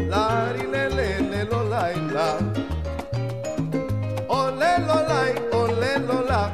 La ri le le lo la y la. Ole lo la y ole lo la.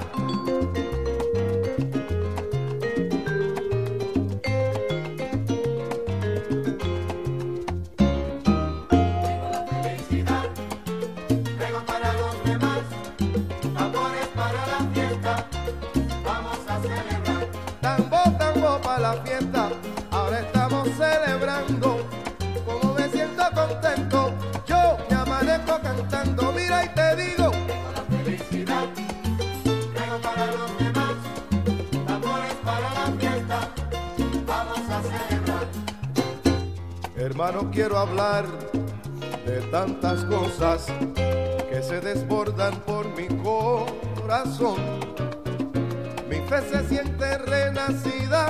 La fiesta, ahora estamos celebrando, como me siento contento, yo me amanezco cantando, mira y te digo, tengo la felicidad, traigo para los demás, tambores para la fiesta, vamos a celebrar. Hermano, quiero hablar de tantas cosas que se desbordan por mi corazón, mi fe se siente renacida.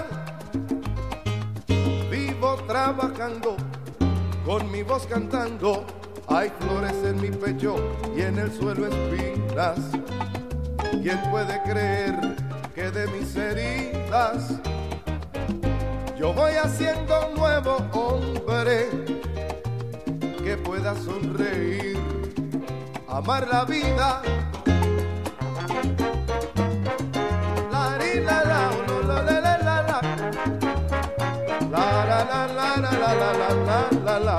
Trabajando, con mi voz cantando, hay flores en mi pecho y en el suelo espinas. ¿Quién puede creer que de mis heridas yo voy haciendo un nuevo hombre que pueda sonreír, amar la vida? La ri la la lo lo le le la la. La la la la la la la la la la.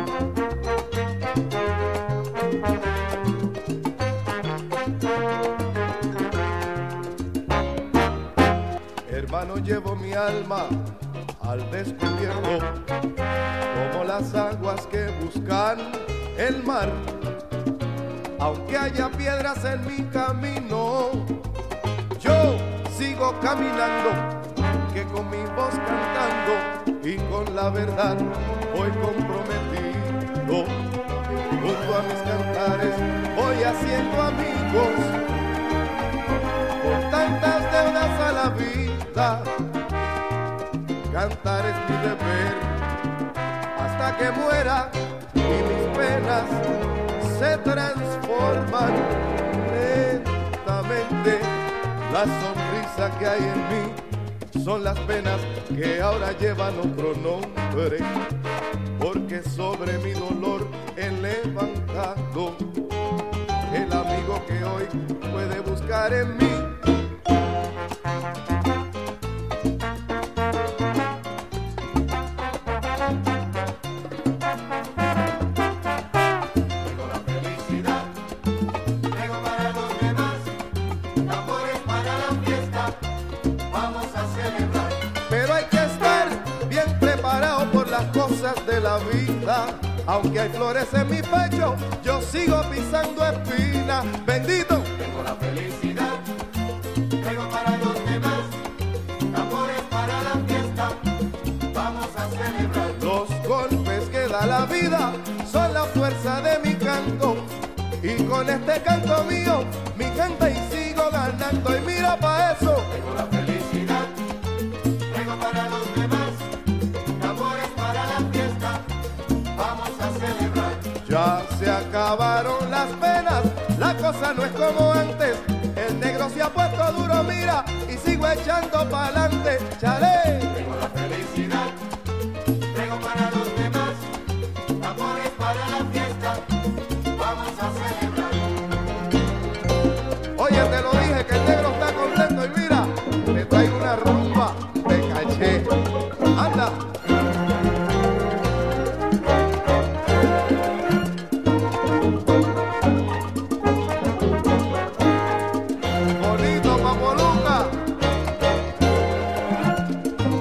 Hermano, llevo mi alma al descubierto, como las aguas que buscan el mar. Aunque haya piedras en mi camino, yo sigo caminando, que con mi voz cantando y con la verdad voy comprometido. Junto a mis cantares voy haciendo amigos, con tantas deudas a la vida. Cantar es mi deber hasta que muera y mis penas se transforman lentamente. La sonrisa que hay en mí son las penas que ahora llevan otro nombre, porque sobre mi dolor he levantado el amigo que hoy puede buscar en mí. Tengo la felicidad, traigo para los demás, tambores para la fiesta, vamos a celebrar. Pero hay que estar bien preparado por las cosas de la vida. Aunque hay flores en mi pecho, yo sigo pisando espinas. Bendito. Tengo la felicidad, traigo para los demás, tambores para la fiesta, vamos a celebrar. Los golpes que da la vida son la fuerza de mi canto. Y con este canto mío, mi gente y sigo ganando. Y mira pa' eso. Tengo la felicidad, traigo para los demás, tambores para la fiesta, vamos a celebrar. Ya se acabaron las penas, la cosa no es como antes. El negro se ha puesto duro, mira, y sigo echando pa'lante. Chale. Tengo la felicidad, traigo para los demás, tambores para la fiesta, vamos a celebrar. Oye, te lo dije que el negro está contento y mira, te traigo una rumba de caché. Anda. Bonito, Papoluca.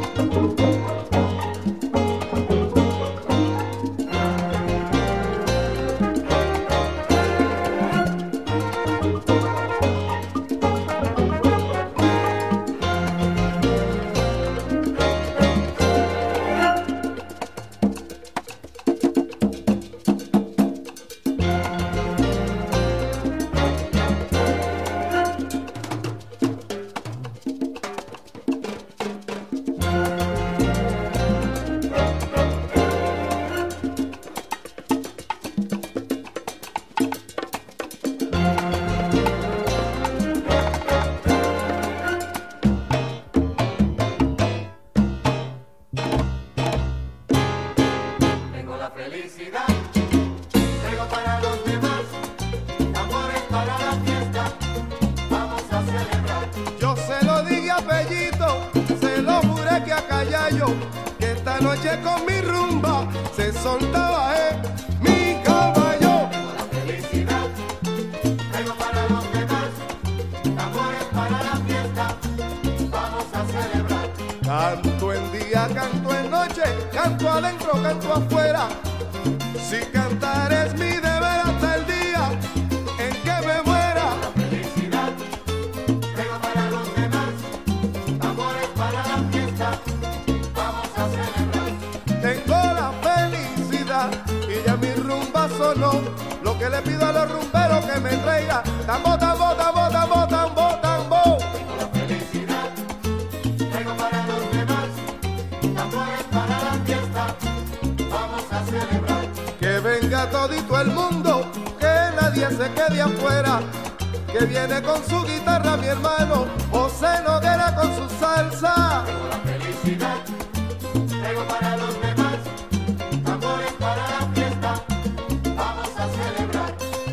que esta noche con mi rumba se soltaba mi caballo. Tengo la felicidad, traigo para los demás, tambores para la fiesta, vamos a celebrar. Canto en día, canto en noche, canto adentro, canto afuera. Si cantar es mi deber hasta el día en que me muera. La felicidad, traigo para los demás, tambores para la fiesta, vamos a celebrar. Tengo la felicidad y ya mi rumba sonó. Lo que le pido a los rumberos que me traiga tambo, tambo, tambo, tambo, tambo, tambo. Tengo la felicidad, traigo para los demás, tambores para la fiesta, vamos a celebrar. Que venga todito el mundo, que nadie se quede afuera. Que viene con su guitarra mi hermano José Noguera con su salsa. Tengo la felicidad, traigo para los demás, tambores para la fiesta, vamos a celebrar.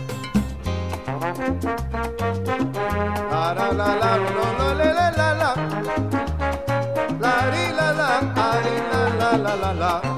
La la la no le la la la ri la la ari la la la la la.